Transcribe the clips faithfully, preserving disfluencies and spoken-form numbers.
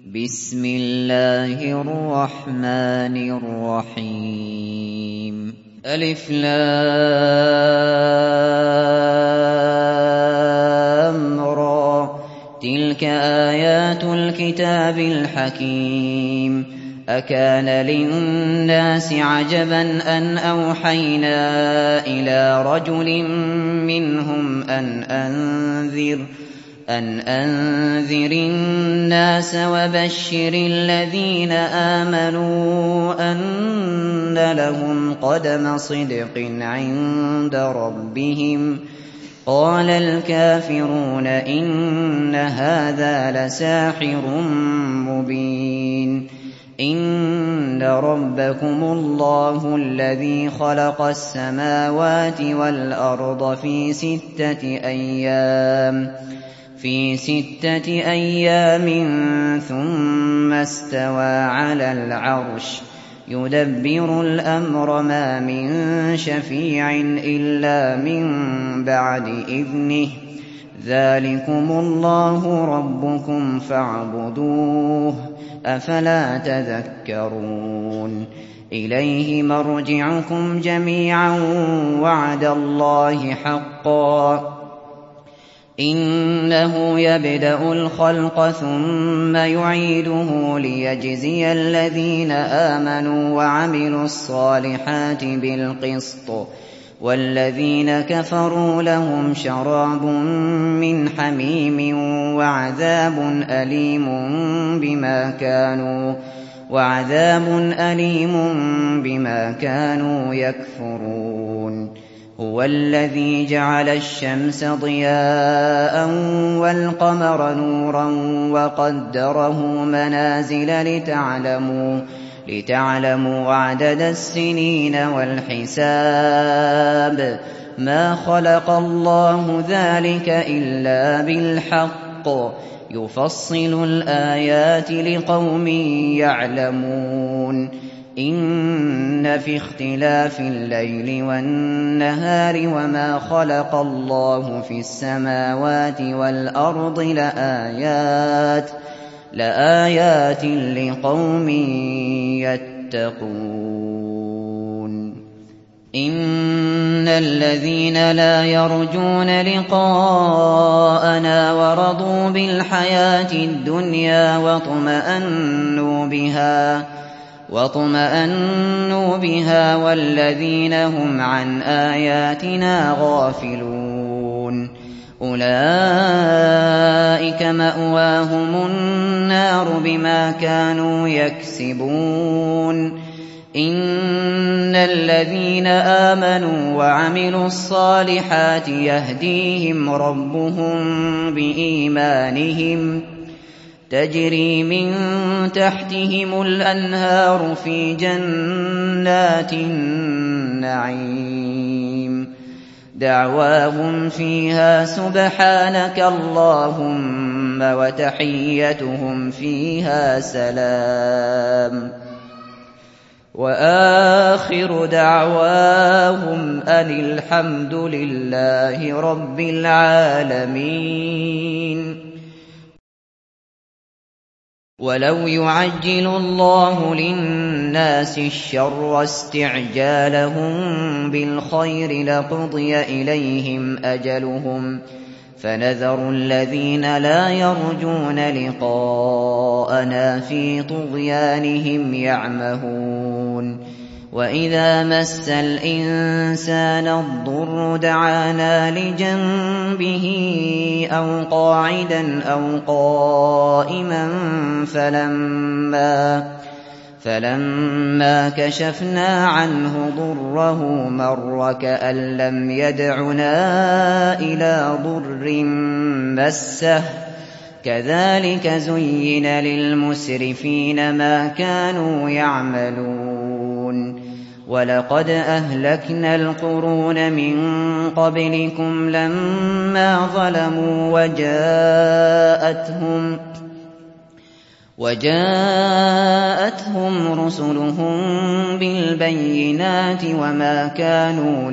بسم الله الرحمن الرحيم ألف لام را تلك آيات الكتاب الحكيم أكان للناس عجبا أن أوحينا إلى رجل منهم أن أنذر أن أنذر الناس وبشر الذين آمنوا أن لهم قدم صدق عند ربهم قال الكافرون إن هذا لساحر مبين إن ربكم الله الذي خلق السماوات والأرض في ستة أيام في ستة أيام ثم استوى على العرش يدبر الأمر ما من شفيع إلا من بعد إذنه ذلكم الله ربكم فاعبدوه أفلا تذكرون إليه مرجعكم جميعا وعد الله حقا إنه يبدأ الخلق ثم يعيده ليجزي الذين آمنوا وعملوا الصالحات بالقسط والذين كفروا لهم شراب من حميم وعذاب أليم بما كانوا وعذاب أليم بما كانوا يكفرون هو الذي جعل الشمس ضياء والقمر نورا وقدره منازل لتعلموا لتعلموا عدد السنين والحساب ما خلق الله ذلك إلا بالحق يفصل الآيات لقوم يعلمون إن في اختلاف الليل والنهار وما خلق الله في السماوات والأرض لآيات لآيات لقوم يتقون إن الذين لا يرجون لقاءنا ورضوا بالحياة الدنيا واطمأنوا بها واطمأنوا بها والذين هم عن آياتنا غافلون أولئك مأواهم النار بما كانوا يكسبون إن الذين آمنوا وعملوا الصالحات يهديهم ربهم بإيمانهم تجري من تحتهم الأنهار في جنات النعيم دعواهم فيها سبحانك اللهم وتحيتهم فيها سلام وآخر دعواهم أن الحمد لله رب العالمين ولو يعجل الله للناس الشر استعجالهم بالخير لقضي إليهم أجلهم فنذر الذين لا يرجون لقاءنا في طغيانهم يعمهون وإذا مس الإنسان الضر دعانا لجنبه أو قاعدا أو قائما فلما فلما كشفنا عنه ضره مر كأن لم يدعنا إلى ضر مسه كذلك زين للمسرفين ما كانوا يعملون ولقد أهلكنا القرون من قبلكم لما ظلموا وجاءتهم وجاءتهم رسلهم بالبينات وما كانوا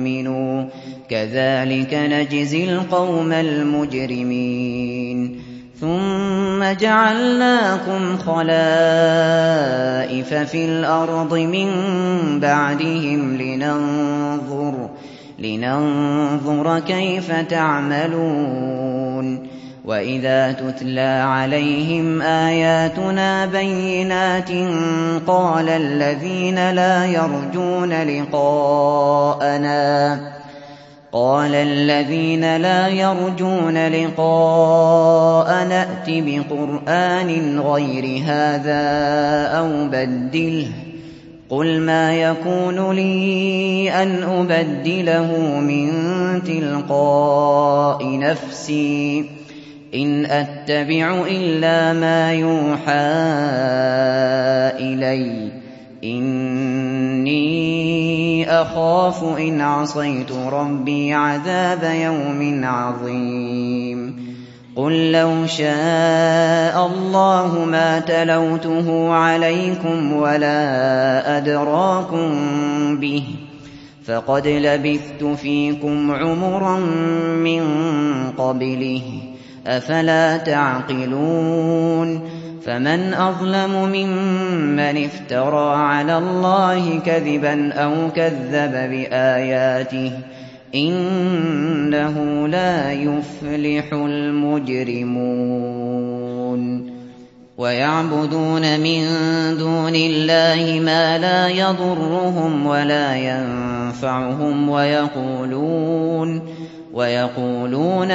ليؤمنوا كذلك نجزي القوم المجرمين ثم جعلناكم خلائف في الأرض من بعدهم لننظر, لننظر كيف تعملون وإذا تتلى عليهم آياتنا بينات قال الذين لا يرجون لقاءنا قال الذين لا يرجون لقاءنا ائت بقرآن غير هذا أو بدله قل ما يكون لي أن أبدله من تلقاء نفسي إن أتبع إلا ما يوحى إلي إني أخاف إن عصيت ربي عذاب يوم عظيم قل لو شاء الله ما تلوته عليكم ولا أدراكم به فقد لبثت فيكم عمرا من قبله أفلا تعقلون فمن أظلم ممن افترى على الله كذبا أو كذب بآياته إنه لا يفلح المجرمون ويعبدون من دون الله ما لا يضرهم ولا ينفعهم ويقولون ويقولون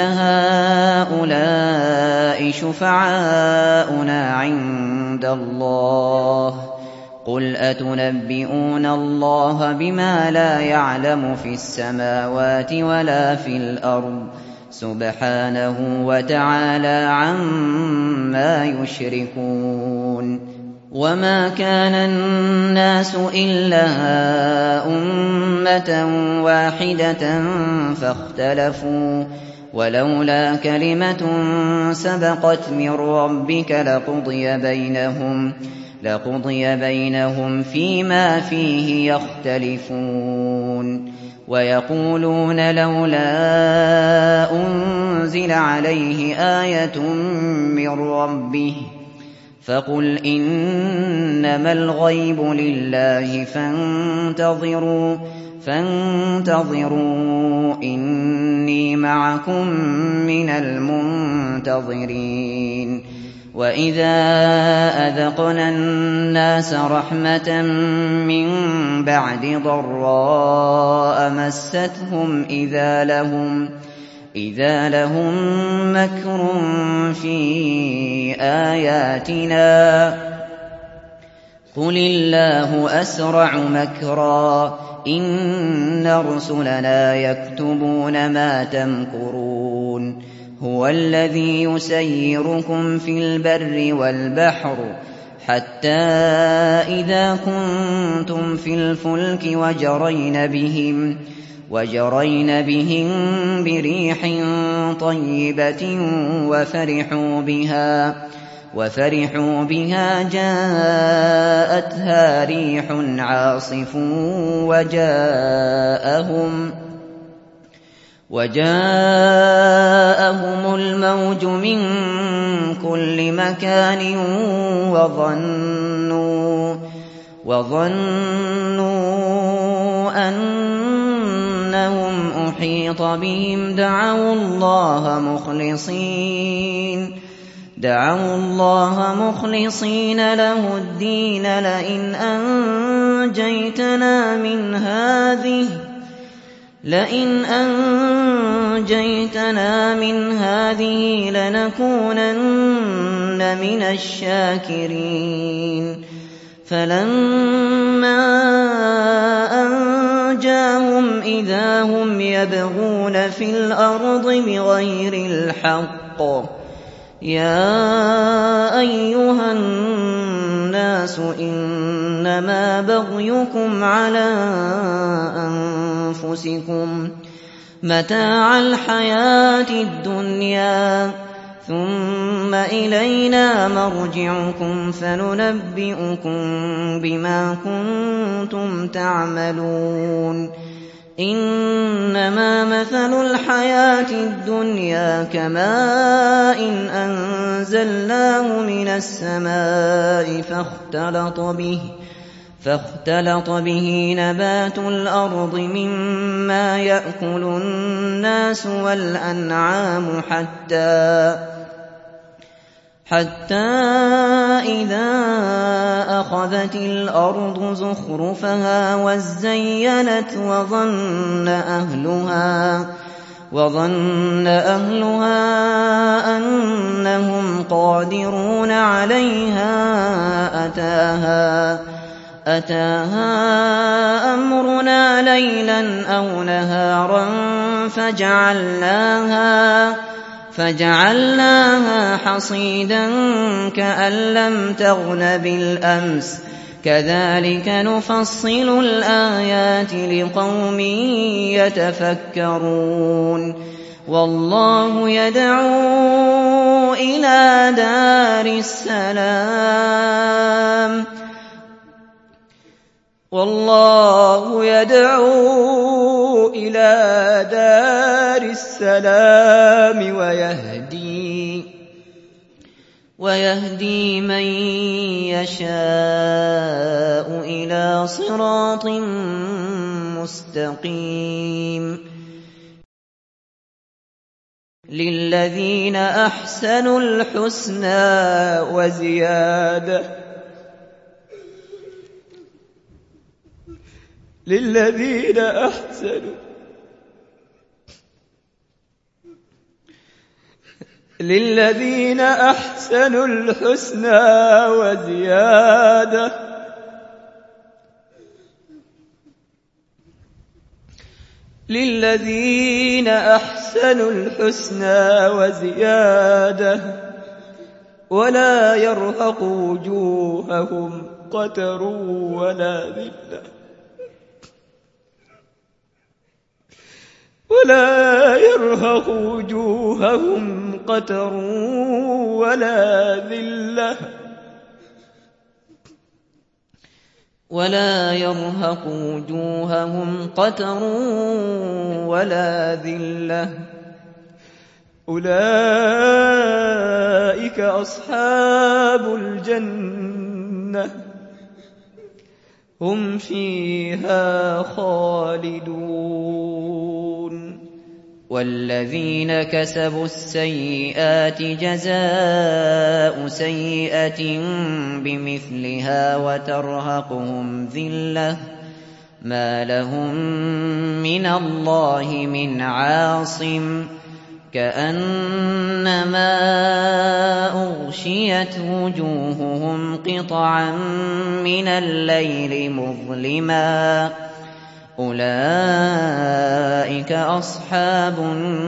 هؤلاء شفعاؤنا عند الله قل أتنبئون الله بما لا يعلم في السماوات ولا في الأرض سبحانه وتعالى عما يشركون وما كان الناس إلا أمة واحدة فاختلفوا ولولا كلمة سبقت من ربك لقضي بينهم لقضي بينهم فيما فيه يختلفون ويقولون لولا أنزل عليه آية من ربه فقل إنما الغيب لله فانتظروا فانتظروا إني معكم من المنتظرين وإذا أذقنا الناس رحمة من بعد ضراء مستهم إذا لهم إذا لهم مكر في آياتنا قل الله أسرع مكرا إن رسلنا يكتبون ما تمكرون هو الذي يسيركم في البر والبحر حتى إذا كنتم في الفلك وجرين بهم وجرين بهم بريح طيبة وفرحوا بها وفرحوا بها جاءتها ريح عاصف وجاءهم وجاءهم الموج من كل مكان وظنوا وظنوا أنهم أحيط بهم دعوا الله مخلصين دعوا الله مخلصين له الدين لئن أنجيتنا من هذه لئن أنجيتنا من هذه لنكونن من الشاكرين فلما أنجاهم إذا هم يبغون في الأرض بغير الحق يا أيها الناس إنما بغيكم على أنفسكم متاع الحياة الدنيا ثم إلينا مرجعكم فننبئكم بما كنتم تعملون إنما مثل الحياة الدنيا كماء أنزلناه من السماء فاختلط به فاختلط به نبات الأرض مما يأكل الناس والأنعام حتى حتى إذا أخذت الأرض زخرفها وزينت وظن أهلها وظن أهلها أنهم قادرون عليها أتاها أتاها أمرنا ليلا أو نهارا فجعلناها فجعلناها حصيدا كأن لم تغن بالأمس كذلك نفصل الآيات لقوم يتفكرون والله يدعو إلى دار السلام والله يدعو إلى دار السلام ويهدي ويهدي من يشاء إلى صراط مستقيم للذين أحسنوا الحسنى وزيادة للذين أحسنوا للذين أحسنوا الحسنى وزيادة للذين أحسنوا الحسنى وزيادة ولا يرهق وجوههم قتر ولا ذلة ولا يرهق وجوههم قتر ولا ذلة ولا يرهق وجوههم قتر ولا ذلة أولئك أصحاب الجنة هم فيها خالدون والذين كسبوا السيئات جزاء سيئة بمثلها وترهقهم ذلة ما لهم من الله من عاصم كأنما أغشيت وجوههم قطعا من الليل مظلما أولئك أصحاب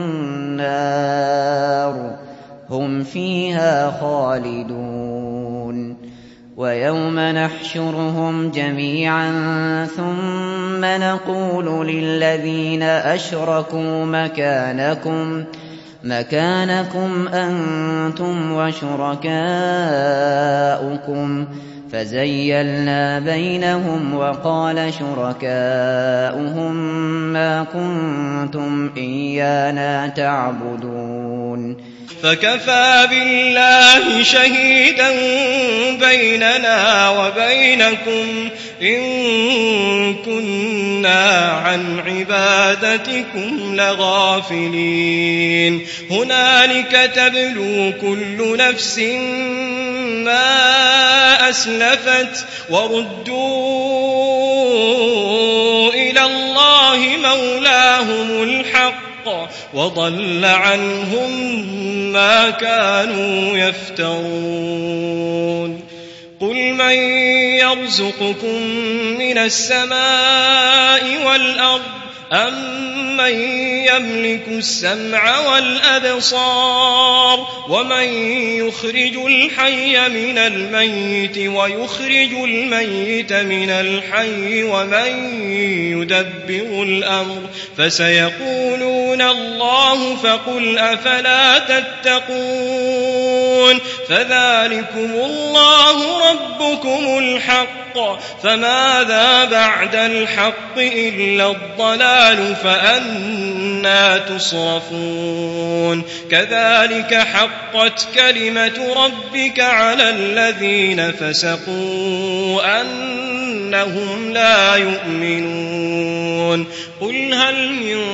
النار هم فيها خالدون ويوم نحشرهم جميعا ثم نقول للذين أشركوا مكانكم مكانكم أنتم وشركاؤكم فزيلنا بينهم وقال شركاؤهم ما كنتم إيانا تعبدون فكفى بالله شهيدا بيننا وبينكم إن كنا عن عبادتكم لغافلين هنالك تبلو كل نفس ما أسلفت وردوا إلى الله مولاهم الحق وضل عنهم ما كانوا يفترون قل من يرزقكم من السماء والأرض أمن يملك السمع والأبصار ومن يخرج الحي من الميت ويخرج الميت من الحي ومن يدبر الأمر فسيقولون الله فقل أفلا تتقون فذلكم الله ربكم الحق، فماذا بعد الحق إلا الضلال، فأنى تصرفون. كذلك حقت كلمة ربك على الذين فسقوا أنهم لا يؤمنون. قل هل من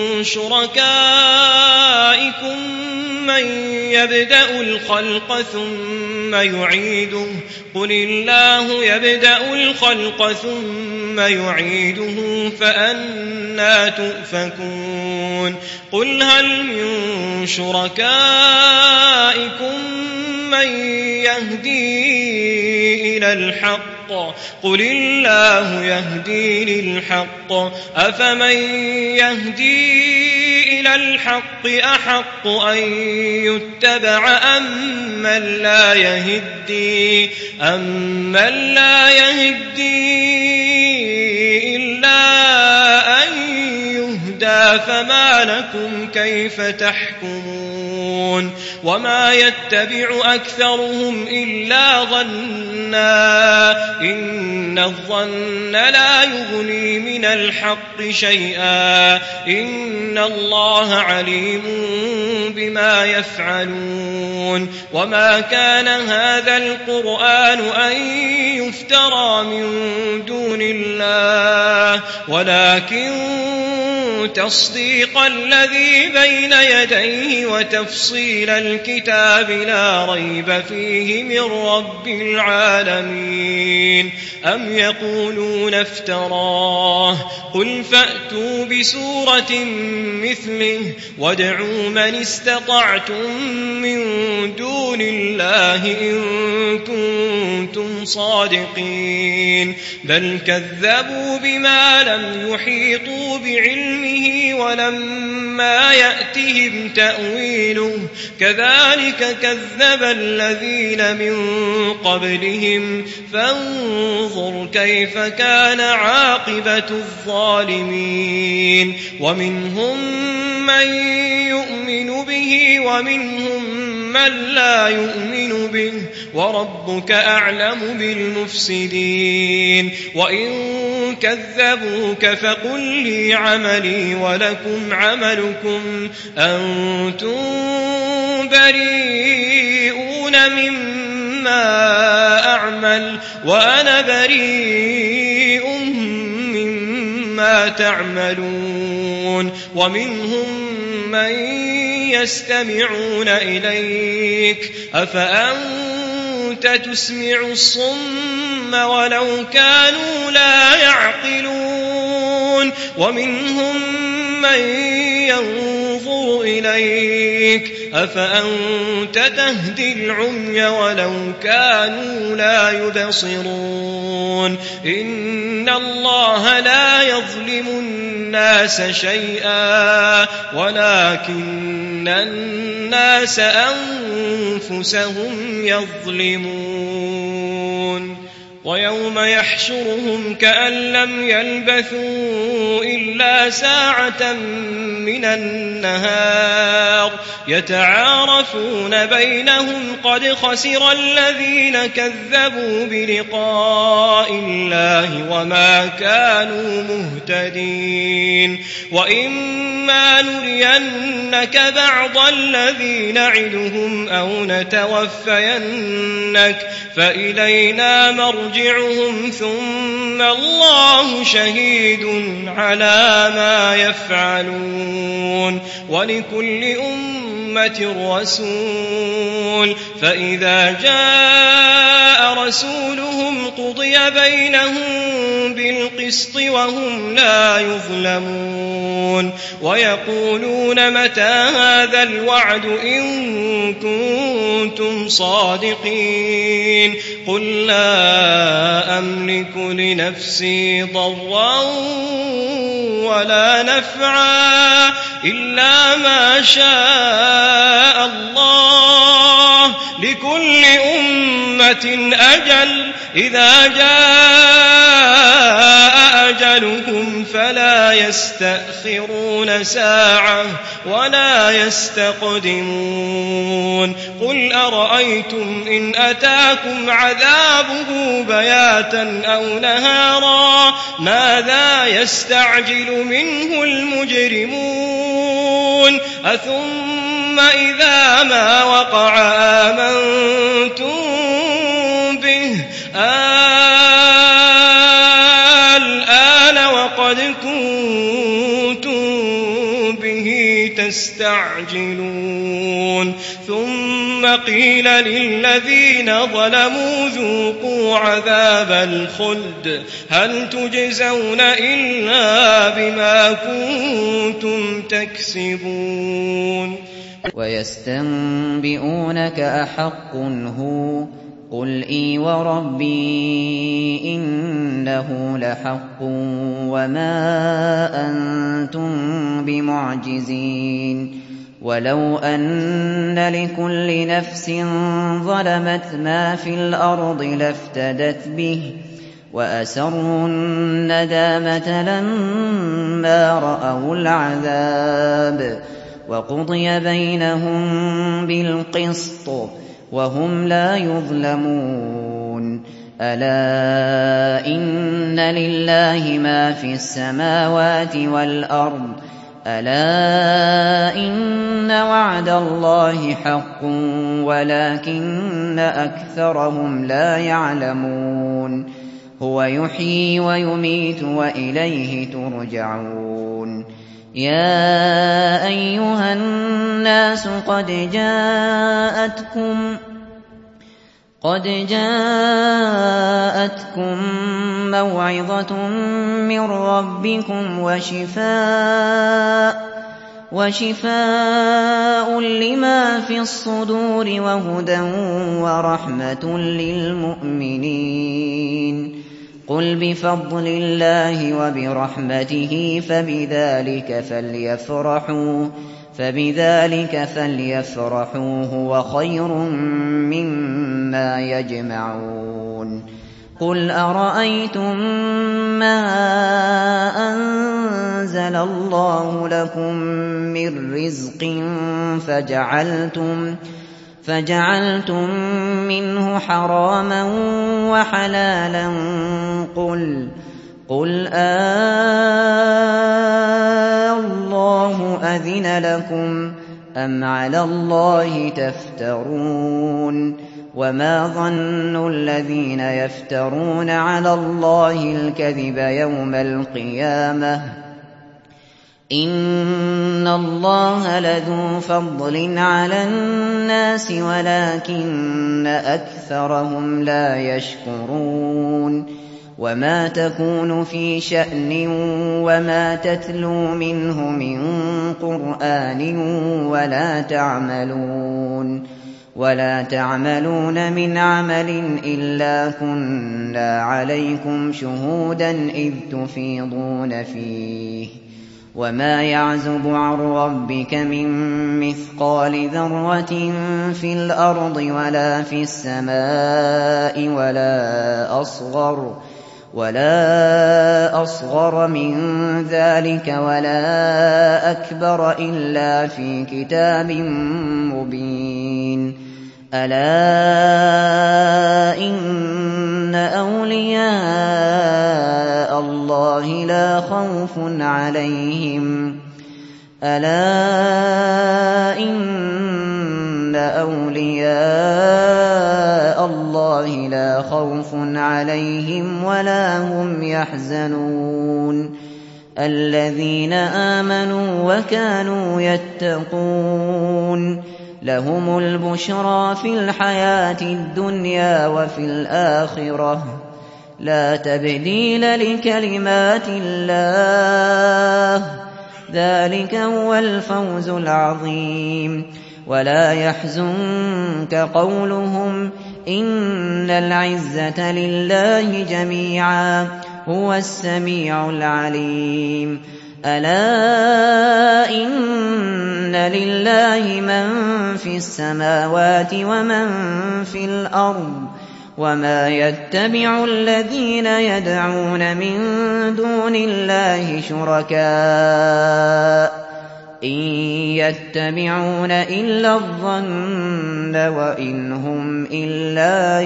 شركائكم من يبدأ الخلق ثم يعيده، قل الله يبدأ الخلق ثم يعيده فأنى تؤفكون. قل هل من شركائكم من يهدي إلى الحق، قل الله يهدي للحق، أفمن يهدي إلى الحق أحق أن يتبع أم من لا يهدي أم من لا يهدي إلا أن يهدى، فما لكم كيف تحكمون. وما يتبع أكثرهم إلا ظنا، إن الظن لا يغني من الحق شيئا، إن الله عليم بما يفعلون. وما كان هذا القرآن أن يفترى من دون الله، ولكن تصديق الذي بين يديه وتفصيل الكتاب لا ريب فيه من رب العالمين. أم يقولون افتراه، قل فأتوا بسورة مثله وادعوا من استطعتم من دون الله إن كنتم صادقين. بل كذبوا بما لم يحيطوا بعلمه ولما يأتهم تأويله، كذلك كذب الذين من قبلهم، فانظر كيف كان عاقبة الظالمين. ومنهم من يؤمن به ومنهم من لا يؤمن به، وربك أعلم بالمفسدين. وإن كذبوك فقل لي عملي ولكم عملكم، أنتم بريئون مما أعمل وأنا بريء مما تعملون. ومنهم من يستمعون إليك، أفأنت تسمع الصم ولو كانوا لا يعقلون. ومنهم من ينظر إليك، أفأنت تهدي العمي ولو كانوا لا يبصرون. إن الله لا يظلم الناس شيئا ولكن الناس أنفسهم يظلمون. ويوم يحشرهم كأن لم يلبثوا إلا ساعة من النهار يتعارفون بينهم قد خسر الذين كذبوا بلقاء الله وما كانوا مهتدين. وإما نرينك بعض الذي نعدهم أو نتوفينك فإلينا مرجعهم ثم الله شهيد على ما يفعلون. ولكل أمة رسول، فإذا جاء رسولهم قضي بينهم بالقسط وهم لا يظلمون. ويقولون متى هذا الوعد إن كنتم صادقين. قل لا أملك لنفسي ضرا ولا نفعا إلا ما شاء الله، لكل أمة أجل، إذا جاء أجلهم فلا يستأخرون ساعة ولا يستقدمون قل أرأيتم إن أتاكم عذابه بياتا أو نهارا ماذا يستعجل منه المجرمون أثم إذا ما وقع آمنتم به الآن وقد كنتم به تستعجلون ثم قيل للذين ظلموا ذوقوا عذاب الخلد هل تجزون إلا بما كنتم تكسبون ويستنبئونك أحق هو قل إي وربي إنه لحق وما أنتم بمعجزين ولو أن لكل نفس ظلمت ما في الأرض لافتدت به وأسروا الندامة لما رأوا العذاب وقضي بينهم بالقسط وهم لا يظلمون ألا إن لله ما في السماوات والأرض ألا إن وعد الله حق ولكن أكثرهم لا يعلمون هو يحيي ويميت وإليه ترجعون يا أيها الناس قد جاءتكم قد جاءتكم موعظة من ربكم وشفاء وشفاء لما في الصدور وهدى ورحمة للمؤمنين قل بفضل الله وبرحمته فبذلك فليفرحوا فبذلك فليفرحوا هو خير مما يجمعون قل أرأيتم ما أنزل الله لكم من رزق فجعلتم فجعلتم منه حراما وحلالا قل قل آه الله أذن لكم أم على الله تفترون وما ظن الذين يفترون على الله الكذب يوم القيامة إن الله لذو فضل على الناس ولكن أكثرهم لا يشكرون وما تكون في شأن وما تتلو منه من قرآن ولا تعملون ولا تعملون من عمل إلا كنا عليكم شهودا إذ تفيضون فيه وما يعزب عن ربك من مثقال ذرة في الأرض ولا في السماء ولا أصغر ولا أصغر من ذلك ولا أكبر إلا في كتاب مبين ألا إن أولياء الله لا خوف عليهم ألا إن أولياء الله لا خوف عليهم ولا هم يحزنون الذين آمنوا وكانوا يتقون لهم البشرى في الحياة الدنيا وفي الآخرة لا تبديل لكلمات الله ذلك هو الفوز العظيم ولا يحزنك قولهم إن العزة لله جميعا هو السميع العليم ألا إن لله من في السماوات ومن في الأرض وما يتبع الذين يدعون من دون الله شركاء إن يتبعون إلا الظن وإن هم إلا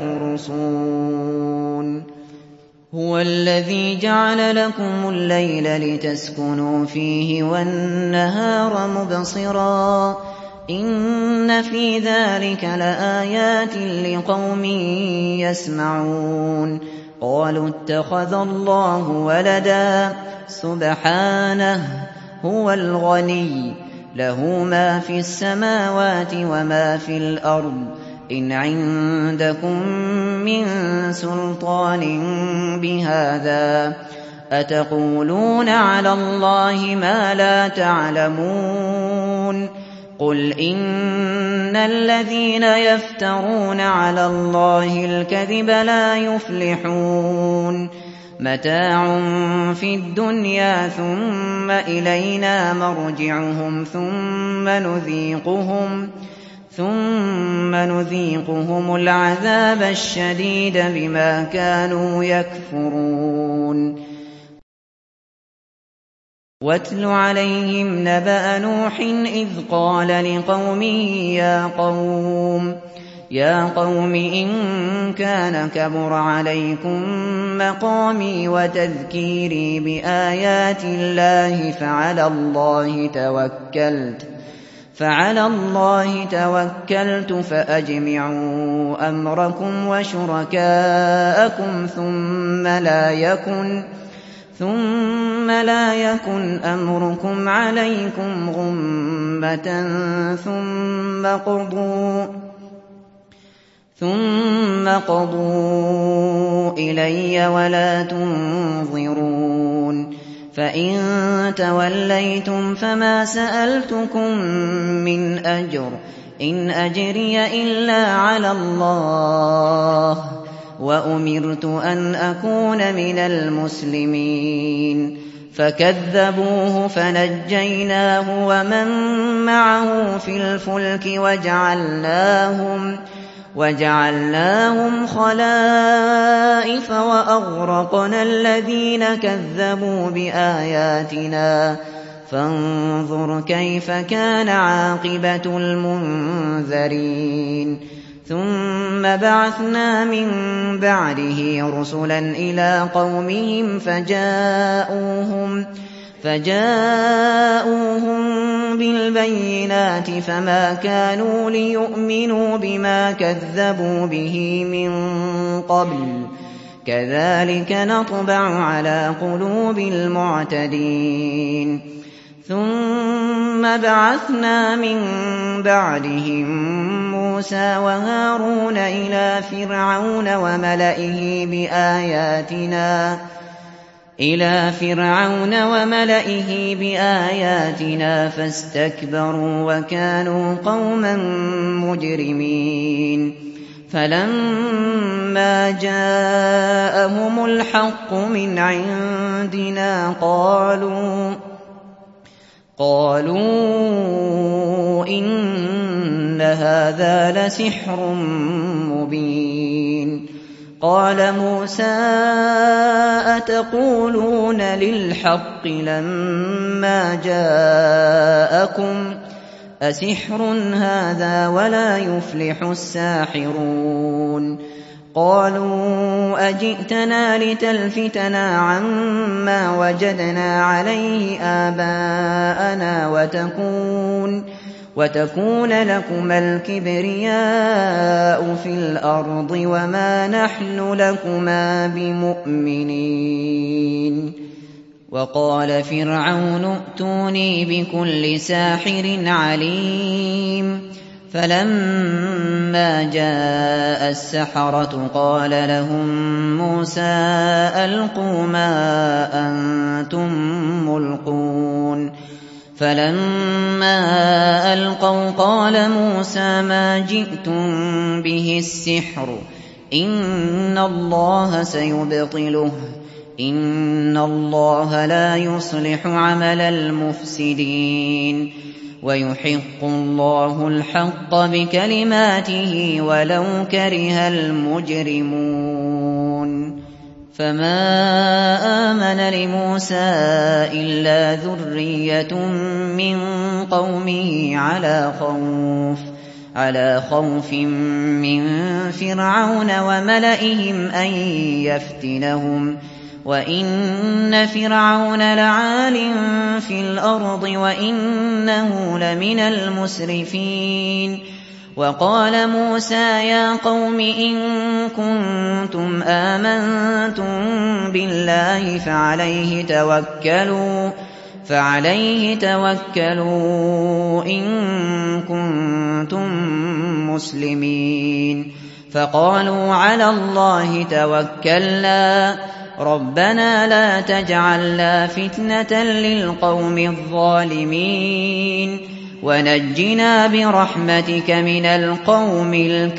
يخرصون هو الذي جعل لكم الليل لتسكنوا فيه والنهار مبصرا إن في ذلك لآيات لقوم يسمعون قالوا اتخذ الله ولدا سبحانه هو الغني له ما في السماوات وما في الأرض إن عندكم من سلطان بهذا أتقولون على الله ما لا تعلمون قل إن الذين يفترون على الله الكذب لا يفلحون متاع في الدنيا ثم إلينا مرجعهم ثم نذيقهم ثم نذيقهم العذاب الشديد بما كانوا يكفرون واتل عليهم نبأ نوح إذ قال لقومه يا قوم يا قوم إن كان كبر عليكم مقامي وتذكيري بآيات الله فعلى الله توكلت فعلى الله توكلت فأجمعوا أمركم وشركاءكم ثم لا يكن ثم لا يكن أمركم عليكم غمة ثم قضوا ثم قضوا إلي ولا تنظرون فإن توليتم فما سألتكم من أجر إن أجري إلا على الله وأمرت أن أكون من المسلمين فكذبوه فنجيناه ومن معه في الفلك وجعلناهم وجعلناهم خلائف وأغرقنا الذين كذبوا بآياتنا فانظر كيف كان عاقبة المنذرين ثم بعثنا من بعده رسلا إلى قومهم فجاءوهم فجاءوهم بالبينات فما كانوا ليؤمنوا بما كذبوا به من قبل كذلك نطبع على قلوب المعتدين ثم بعثنا من بعدهم موسى وهارون إلى فرعون وملئه بآياتنا إلى فرعون وملئه بآياتنا فاستكبروا وكانوا قوما مجرمين فلما جاءهم الحق من عندنا قالوا قالوا إن هذا لسحر مبين قال موسى أتقولون للحق لما جاءكم أسحر هذا ولا يفلح الساحرون قالوا أجئتنا لتلفتنا عما وجدنا عليه آباءنا وتكون وتكون لكما الكبرياء في الأرض وما نحن لكما بمؤمنين وقال فرعون ائتوني بكل ساحر عليم فلما جاء السحرة قال لهم موسى ألقوا ما أنتم ملقون فلما ألقوا قال موسى ما جئتم به السحر إن الله سيبطله إن الله لا يصلح عمل المفسدين ويحق الله الحق بكلماته ولو كره المجرمون فما آمن لموسى إلا ذرية من قومه على خوف على خوف من فرعون وملئهم أن يفتنهم وإن فرعون لعال في الأرض وإنه لمن المسرفين وقال موسى يا قوم إن كنتم آمنتم بالله فعليه توكلوا فعليه توكلوا إن كنتم مسلمين فقالوا على الله توكلنا ربنا لا تجعلنا فتنة للقوم الظالمين ونجنا برحمتك من القوم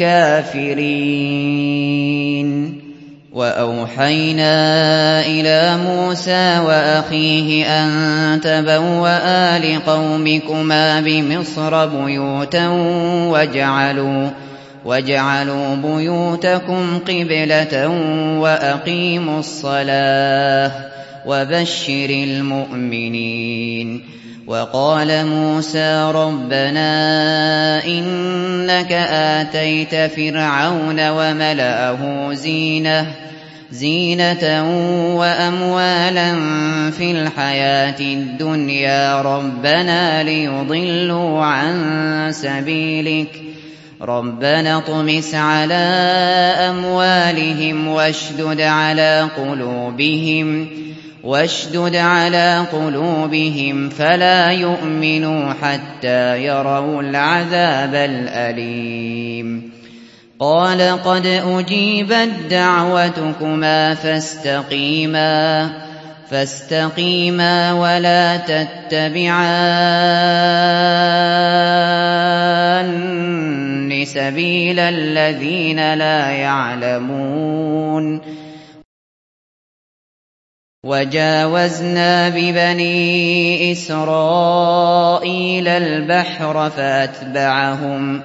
الكافرين وأوحينا إلى موسى وأخيه أن تبوأ لقومكما بمصر بيوتا واجعلوا واجعلوا بيوتكم قبلة وأقيموا الصلاة وبشر المؤمنين وقال موسى ربنا إنك آتيت فرعون وملأه زينة زينة وأموالا في الحياة الدنيا ربنا ليضلوا عن سبيلك ربنا اطمس على أموالهم واشدد على قلوبهم واشدد على قلوبهم فلا يؤمنوا حتى يروا العذاب الأليم قال قد أجيبت دعوتكما فاستقيما فاستقيما ولا تتبعان سبيل الذين لا يعلمون وجاوزنا ببني إسرائيل البحر فأتبعهم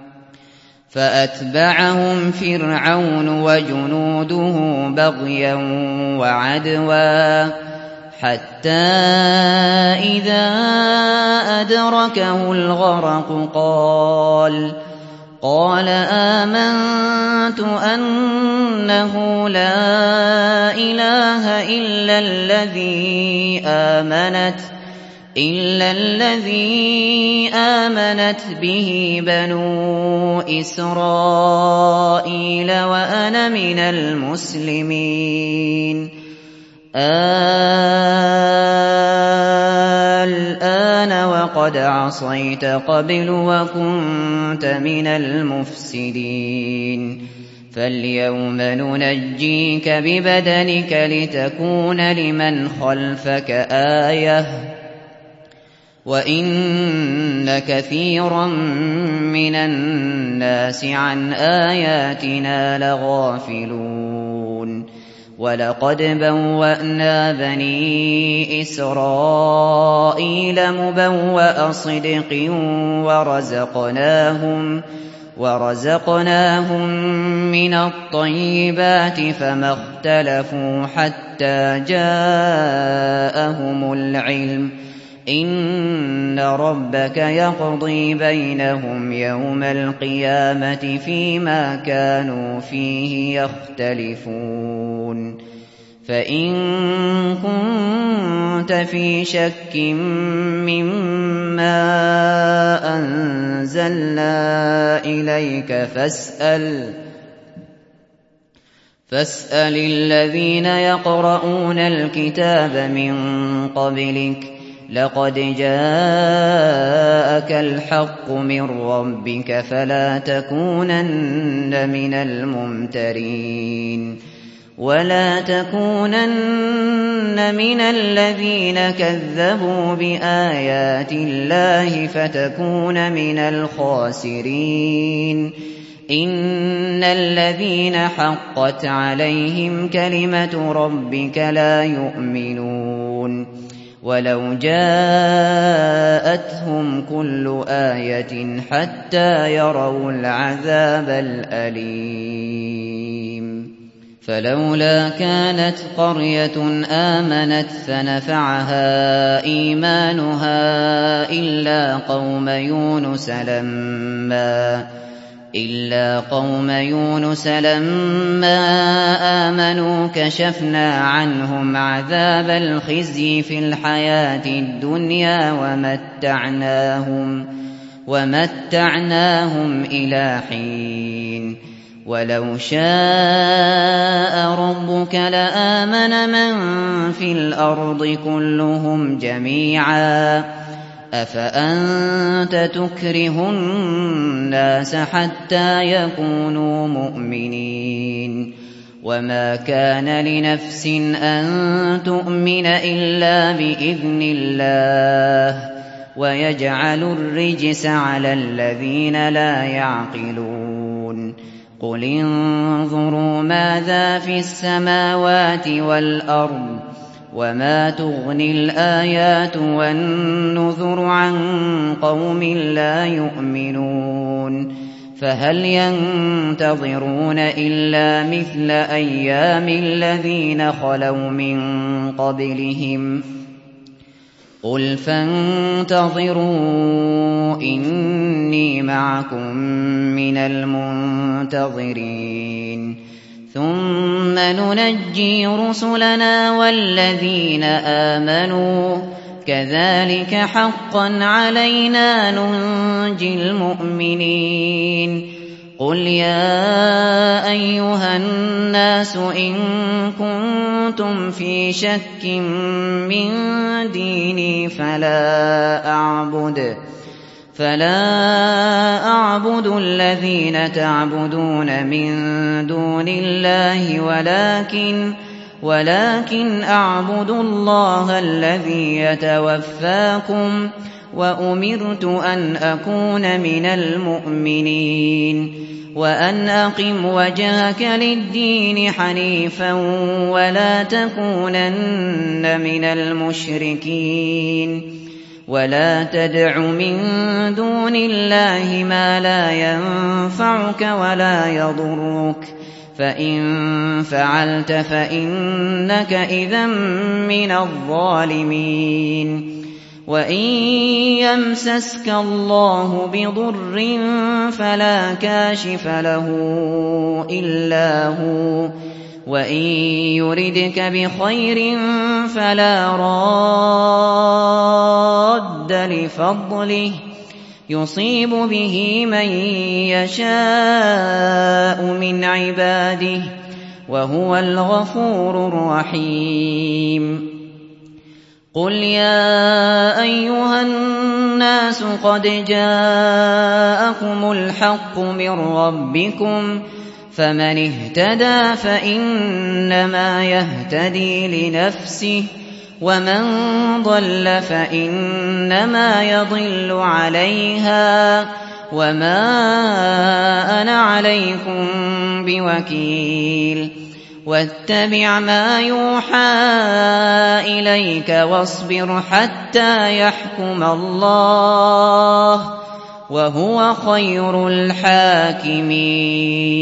فأتبعهم فرعون وجنوده بغيا وعدوا حتى إذا أدركه الغرق قال قال آمنت أنه لا إله إلا الذي آمنت إلا الذي آمنت به بنو إسرائيل وأنا من المسلمين الآن وقد عصيت قبل وكنت من المفسدين فاليوم ننجيك ببدنك لتكون لمن خلفك آية وإن كثيرا من الناس عن آياتنا لغافلون ولقد بوأنا بني إسرائيل مبوأ صدق ورزقناهم ورزقناهم من الطيبات فما اختلفوا حتى جاءهم العلم إن ربك يقضي بينهم يوم القيامة فيما كانوا فيه يختلفون فإن كنت في شك مما أنزلنا إليك فاسأل فاسأل الذين يقرؤون الكتاب من قبلك لقد جاءك الحق من ربك فلا تكونن من الممترين ولا تكونن من الذين كذبوا بآيات الله فتكون من الخاسرين إن الذين حقت عليهم كلمة ربك لا يؤمنون ولو جاءتهم كل آية حتى يروا العذاب الأليم فلولا كانت قرية آمنت فنفعها إيمانها إلا قوم يونس لما إلا قوم يونس لما آمنوا كشفنا عنهم عذاب الخزي في الحياة الدنيا ومتعناهم ومتعناهم إلى حين ولو شاء ربك لآمن من في الأرض كلهم جميعا أفأنت تكره الناس حتى يكونوا مؤمنين وما كان لنفس أن تؤمن إلا بإذن الله ويجعل الرجس على الذين لا يعقلون قل انظروا ماذا في السماوات والأرض وما تغني الآيات والنذر عن قوم لا يؤمنون فهل ينتظرون إلا مثل أيام الذين خلوا من قبلهم قل فانتظروا إني معكم من المنتظرين ثم ننجي رسلنا والذين آمنوا كذلك حقا علينا ننجي المؤمنين قل يا أيها الناس إن كنتم في شك من ديني فلا أعبد فلا أعبد الذين تعبدون من دون الله ولكن ولكن أعبد الله الذي يتوفاكم وأمرت أن أكون من المؤمنين وأن أقم وجهك للدين حنيفا ولا تكونن من المشركين ولا تدع من دون الله ما لا ينفعك ولا يضرك فإن فعلت فإنك إذا من الظالمين وإن يمسسك الله بضر فلا كاشف له إلا هو وإن يردك بخير فلا راد لفضله يصيب به من يشاء من عباده وهو الغفور الرحيم قل يا أيها الناس قد جاءكم الحق من ربكم فمن اهتدى فإنما يهتدي لنفسه ومن ضل فإنما يضل عليها وما أنا عليكم بوكيل واتبع ما يوحى إليك واصبر حتى يحكم الله وهو خير الحاكمين